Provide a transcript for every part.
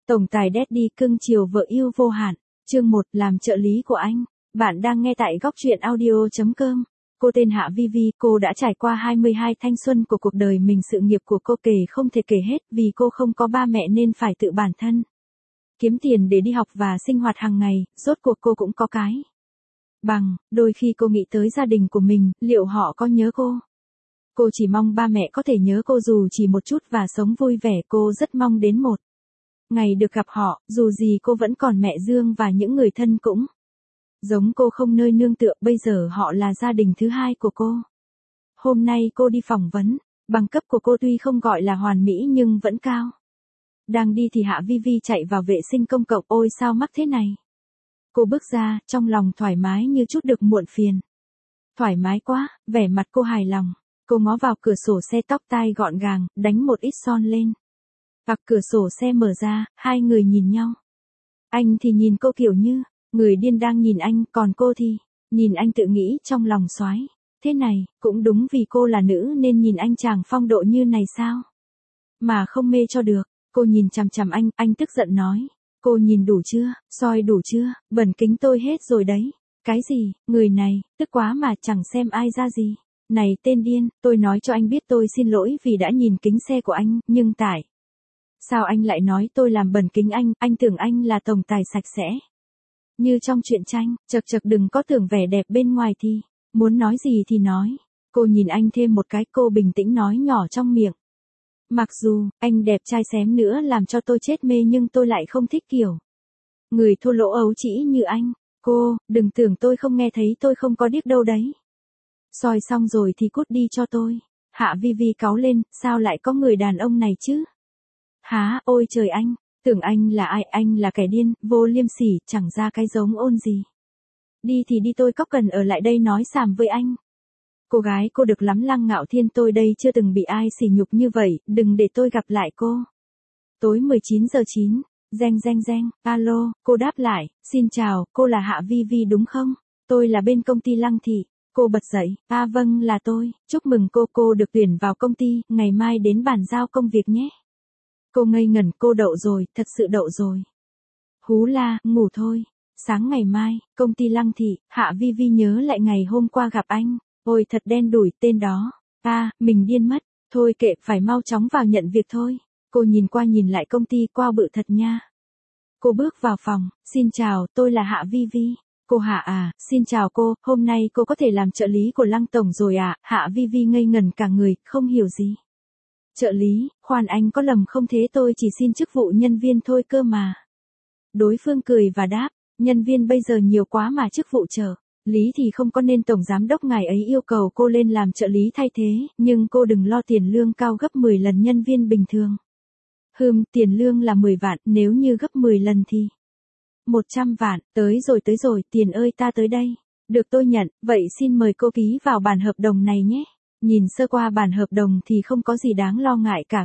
Tổng tài Daddy cưng chiều vợ yêu vô hạn. Chương 1, làm trợ lý của anh. Bạn đang nghe tại góc truyện audio.com. Cô tên Hạ Vivi, cô đã trải qua 22 thanh xuân của cuộc đời mình, sự nghiệp của cô kể không thể kể hết, vì cô không có ba mẹ nên phải tự bản thân kiếm tiền để đi học và sinh hoạt hàng ngày, rốt cuộc cô cũng có cái bằng. Đôi khi cô nghĩ tới gia đình của mình, liệu họ có nhớ cô? Cô chỉ mong ba mẹ có thể nhớ cô dù chỉ một chút và sống vui vẻ. Cô rất mong đến một ngày được gặp họ, dù gì cô vẫn còn mẹ Dương và những người thân cũng giống cô, không nơi nương tựa. Bây giờ họ là gia đình thứ hai của cô. Hôm nay cô đi phỏng vấn. Bằng cấp của cô tuy không gọi là hoàn mỹ nhưng vẫn cao. Đang đi thì Hạ Vivi chạy vào vệ sinh công cộng. Ôi sao mắc thế này? Cô bước ra, trong lòng thoải mái như chút được muộn phiền. Thoải mái quá, vẻ mặt cô hài lòng. Cô ngó vào cửa sổ xe, tóc tai gọn gàng, đánh một ít son lên. Hoặc cửa sổ xe mở ra, hai người nhìn nhau. Anh thì nhìn cô kiểu như người điên đang nhìn anh, còn cô thì nhìn anh tự nghĩ trong lòng soái. Thế này, cũng đúng, vì cô là nữ nên nhìn anh chàng phong độ như này sao mà không mê cho được. Cô nhìn chằm chằm anh tức giận nói. Cô nhìn đủ chưa, soi đủ chưa, bẩn kính tôi hết rồi đấy. Cái gì, người này, tức quá mà chẳng xem ai ra gì. Này tên điên, tôi nói cho anh biết tôi xin lỗi vì đã nhìn kính xe của anh, nhưng tại sao anh lại nói tôi làm bẩn kính anh tưởng anh là tổng tài sạch sẽ như trong truyện tranh. Chật đừng có tưởng vẻ đẹp bên ngoài thì muốn nói gì thì nói. Cô nhìn anh thêm một cái, cô bình tĩnh nói nhỏ trong miệng. Mặc dù anh đẹp trai xém nữa làm cho tôi chết mê, nhưng tôi lại không thích kiểu người thô lỗ ấu trĩ như anh. Cô, đừng tưởng tôi không nghe thấy, tôi không có điếc đâu đấy. Soi xong rồi thì cút đi cho tôi. Hạ Vivi cáu lên, sao lại có người đàn ông này chứ? Hả, ôi trời anh, tưởng anh là ai? Anh là kẻ điên, vô liêm sỉ, chẳng ra cái giống ôn gì. Đi thì đi, tôi có cần ở lại đây nói xàm với anh. Cô gái cô được lắm Lăng Ngạo Thiên, tôi đây chưa từng bị ai sỉ nhục như vậy, đừng để tôi gặp lại cô. Tối 19:09, reng, alo, cô đáp lại, xin chào, cô là Hạ Vivi đúng không? Tôi là bên công ty Lăng Thị. Cô bật dậy, vâng là tôi, chúc mừng cô được tuyển vào công ty, ngày mai đến bàn giao công việc nhé. Cô ngây ngẩn, cô đậu rồi, thật sự đậu rồi. Hú la, ngủ thôi. Sáng ngày mai, công ty Lăng Thị. Hạ Vivi nhớ lại ngày hôm qua gặp anh. Ôi thật đen đủi, tên đó. Mình điên mất. Thôi kệ, phải mau chóng vào nhận việc thôi. Cô nhìn qua nhìn lại công ty, wow bự thật nha. Cô bước vào phòng, xin chào, tôi là Hạ Vivi. Cô Hạ à, xin chào cô, hôm nay cô có thể làm trợ lý của Lăng Tổng rồi à? Hạ Vivi ngây ngẩn cả người, không hiểu gì. Trợ lý, khoan, anh có lầm không thế, tôi chỉ xin chức vụ nhân viên thôi cơ mà. Đối phương cười và đáp, nhân viên bây giờ nhiều quá mà chức vụ trợ lý thì không có, nên tổng giám đốc ngài ấy yêu cầu cô lên làm trợ lý thay thế, nhưng cô đừng lo, tiền lương cao gấp 10 lần nhân viên bình thường. Tiền lương là 10 vạn, nếu như gấp 10 lần thì 100 vạn, tới rồi, tiền ơi ta tới đây. Được, tôi nhận, vậy xin mời cô ký vào bản hợp đồng này nhé. Nhìn sơ qua bản hợp đồng thì không có gì đáng lo ngại cả.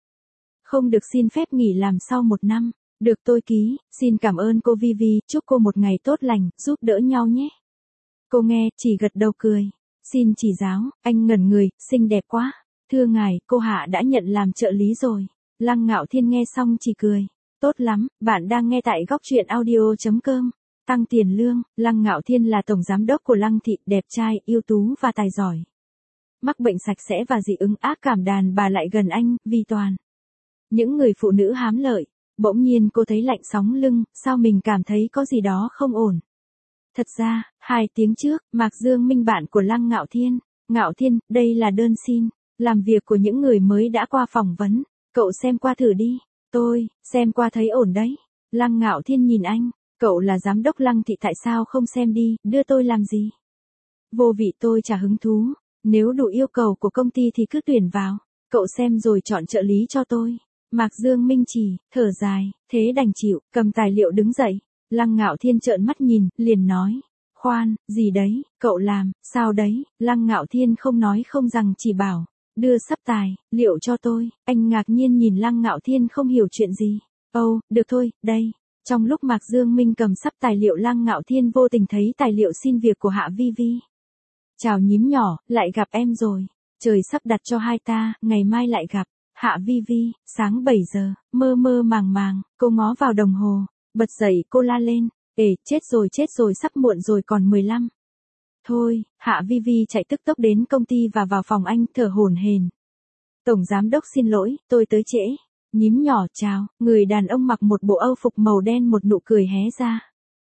Không được xin phép nghỉ làm sau 1 năm. Được, tôi ký, xin cảm ơn cô Vivi, chúc cô một ngày tốt lành, giúp đỡ nhau nhé. Cô nghe, chỉ gật đầu cười. Xin chỉ giáo, anh ngẩn người, xinh đẹp quá. Thưa ngài, cô Hạ đã nhận làm trợ lý rồi. Lăng Ngạo Thiên nghe xong chỉ cười. Tốt lắm, bạn đang nghe tại góc truyện audio.com. Tăng tiền lương. Lăng Ngạo Thiên là tổng giám đốc của Lăng Thị, đẹp trai, ưu tú và tài giỏi. Mắc bệnh sạch sẽ và dị ứng ác cảm, đàn bà lại gần anh, vì toàn những người phụ nữ hám lợi. Bỗng nhiên cô thấy lạnh sóng lưng, sao mình cảm thấy có gì đó không ổn. Thật ra, 2 tiếng trước, Mạc Dương Minh, bạn của Lăng Ngạo Thiên. Ngạo Thiên, đây là đơn xin làm việc của những người mới đã qua phỏng vấn. Cậu xem qua thử đi. Tôi xem qua thấy ổn đấy. Lăng Ngạo Thiên nhìn anh. Cậu là giám đốc Lăng Thị, tại sao không xem đi, đưa tôi làm gì? Vô vị, tôi chả hứng thú. Nếu đủ yêu cầu của công ty thì cứ tuyển vào. Cậu xem rồi chọn trợ lý cho tôi. Mạc Dương Minh chỉ thở dài, thế đành chịu, cầm tài liệu đứng dậy. Lăng Ngạo Thiên trợn mắt nhìn, liền nói. Khoan, gì đấy, cậu làm, sao đấy? Lăng Ngạo Thiên không nói không rằng, chỉ bảo. Đưa sắp tài liệu cho tôi. Anh ngạc nhiên nhìn Lăng Ngạo Thiên không hiểu chuyện gì. Được thôi, đây. Trong lúc Mạc Dương Minh cầm sắp tài liệu, Lăng Ngạo Thiên vô tình thấy tài liệu xin việc của Hạ Vivi. Chào nhím nhỏ, lại gặp em rồi. Trời sắp đặt cho hai ta, ngày mai lại gặp. Hạ Vi Vi, sáng 7 giờ, mơ mơ màng màng, cô ngó vào đồng hồ, bật dậy cô la lên, chết rồi sắp muộn rồi còn 15. Thôi, Hạ Vi Vi chạy tức tốc đến công ty và vào phòng anh thở hổn hển. Tổng giám đốc xin lỗi, tôi tới trễ. Nhím nhỏ chào, người đàn ông mặc một bộ âu phục màu đen một nụ cười hé ra.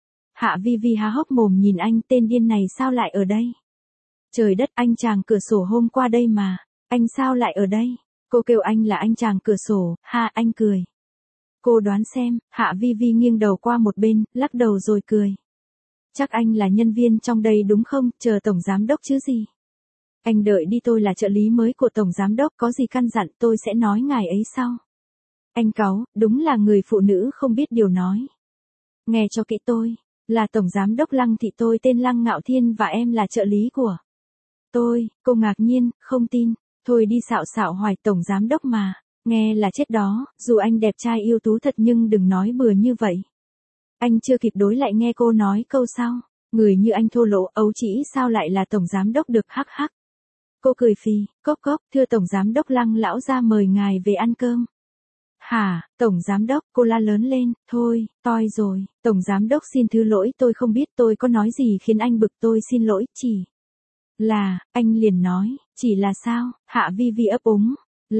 Hạ Vi Vi há hốc mồm nhìn anh, tên điên này sao lại ở đây? Trời đất, anh chàng cửa sổ hôm qua đây mà, anh sao lại ở đây? Cô kêu anh là anh chàng cửa sổ, ha, anh cười. Cô đoán xem, Hạ Vi Vi nghiêng đầu qua một bên, lắc đầu rồi cười. Chắc anh là nhân viên trong đây đúng không, chờ tổng giám đốc chứ gì? Anh đợi đi, tôi là trợ lý mới của tổng giám đốc, có gì căn dặn tôi sẽ nói ngài ấy sau. Anh cáu, đúng là người phụ nữ không biết điều nói. Nghe cho kỹ, tôi là tổng giám đốc Lăng Thị, tôi tên Lăng Ngạo Thiên và em là trợ lý của tôi. Cô ngạc nhiên, không tin. Thôi đi, xạo xạo hoài, tổng giám đốc mà, nghe là chết đó, dù anh đẹp trai ưu tú thật nhưng đừng nói bừa như vậy. Anh chưa kịp đối lại nghe cô nói câu sau, người như anh thô lỗ ấu trĩ sao lại là tổng giám đốc được, hắc hắc. Cô cười phì, cốc cốc, thưa tổng giám đốc, Lăng lão gia mời ngài về ăn cơm. Hả, tổng giám đốc, cô la lớn lên, thôi, toi rồi, tổng giám đốc xin thứ lỗi, tôi không biết tôi có nói gì khiến anh bực, tôi xin lỗi, chỉ là, anh liền nói, chỉ là sao, Hạ Vi Vi ấp úng,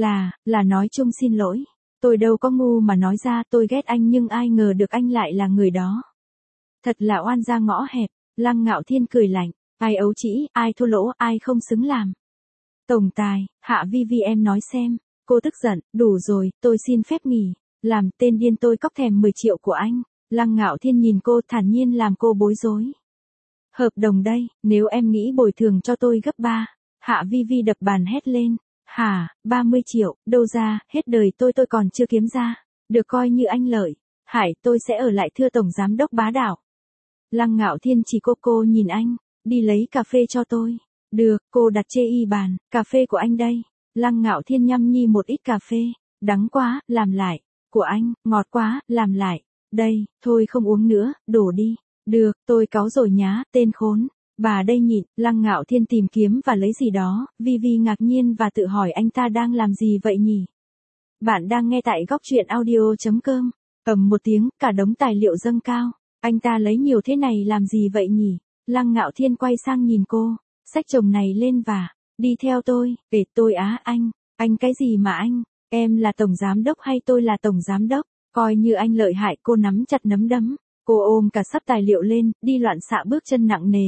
là nói chung xin lỗi, tôi đâu có ngu mà nói ra tôi ghét anh nhưng ai ngờ được anh lại là người đó. Thật là oan gia ngõ hẹp, Lăng Ngạo Thiên cười lạnh, ai ấu trĩ, ai thô lỗ, ai không xứng làm tổng tài, Hạ Vi Vi em nói xem. Cô tức giận, đủ rồi, tôi xin phép nghỉ, làm tên điên tôi cóc thèm 10 triệu của anh. Lăng Ngạo Thiên nhìn cô thản nhiên làm cô bối rối. Hợp đồng đây, nếu em nghĩ bồi thường cho tôi gấp 3. Hạ Vi Vi đập bàn hét lên. Hả, 30 triệu, đâu ra, hết đời tôi còn chưa kiếm ra. Được coi như anh lợi. Hải, tôi sẽ ở lại thưa tổng giám đốc bá đạo. Lăng Ngạo Thiên chỉ cô nhìn anh, đi lấy cà phê cho tôi. Được, cô đặt chê y bàn, cà phê của anh đây. Lăng Ngạo Thiên nhâm nhi một ít cà phê, đắng quá, làm lại, của anh, ngọt quá, làm lại, đây, thôi không uống nữa, đổ đi, được, tôi cáu rồi nhá, tên khốn, bà đây nhịn, Lăng Ngạo Thiên tìm kiếm và lấy gì đó, Vi Vi ngạc nhiên và tự hỏi anh ta đang làm gì vậy nhỉ? Bạn đang nghe tại góc truyện audio.com, ầm một tiếng, cả đống tài liệu dâng cao, anh ta lấy nhiều thế này làm gì vậy nhỉ? Lăng Ngạo Thiên quay sang nhìn cô, xách chồng này lên và đi theo tôi, về tôi á, anh cái gì mà anh, em là tổng giám đốc hay tôi là tổng giám đốc, coi như anh lợi hại. Cô nắm chặt nắm đấm, cô ôm cả sắp tài liệu lên, đi loạn xạ bước chân nặng nề,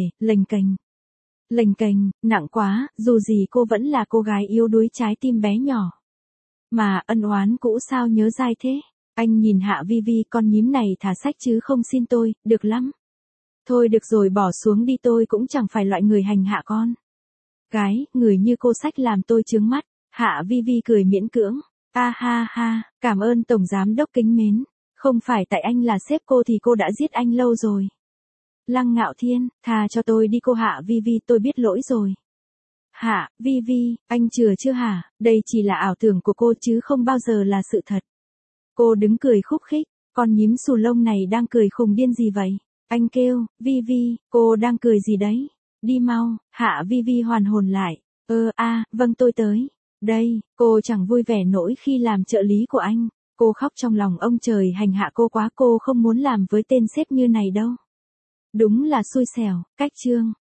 lềnh kềnh, nặng quá, dù gì cô vẫn là cô gái yếu đuối trái tim bé nhỏ. Mà ân oán cũ sao nhớ dai thế, anh nhìn Hạ Vi Vi, con nhím này thả sách chứ không xin tôi, được lắm. Thôi được rồi, bỏ xuống đi, tôi cũng chẳng phải loại người hành hạ con gái, người như cô sách làm tôi chướng mắt. Hạ Vi Vi cười miễn cưỡng, a ha ha, cảm ơn tổng giám đốc kính mến, không phải tại anh là sếp cô thì cô đã giết anh lâu rồi. Lăng Ngạo Thiên, tha cho tôi đi cô. Hạ Vi Vi, tôi biết lỗi rồi. Hạ Vi Vi, anh chừa chưa hả, đây chỉ là ảo tưởng của cô chứ không bao giờ là sự thật. Cô đứng cười khúc khích, con nhím xù lông này đang cười khùng điên gì vậy? Anh kêu, Vi Vi, cô đang cười gì đấy? Đi mau. Hạ Vi Vi hoàn hồn lại. Vâng tôi tới. Đây, cô chẳng vui vẻ nổi khi làm trợ lý của anh. Cô khóc trong lòng, ông trời hành hạ cô quá, cô không muốn làm với tên sếp như này đâu. Đúng là xui xẻo. Cách chương.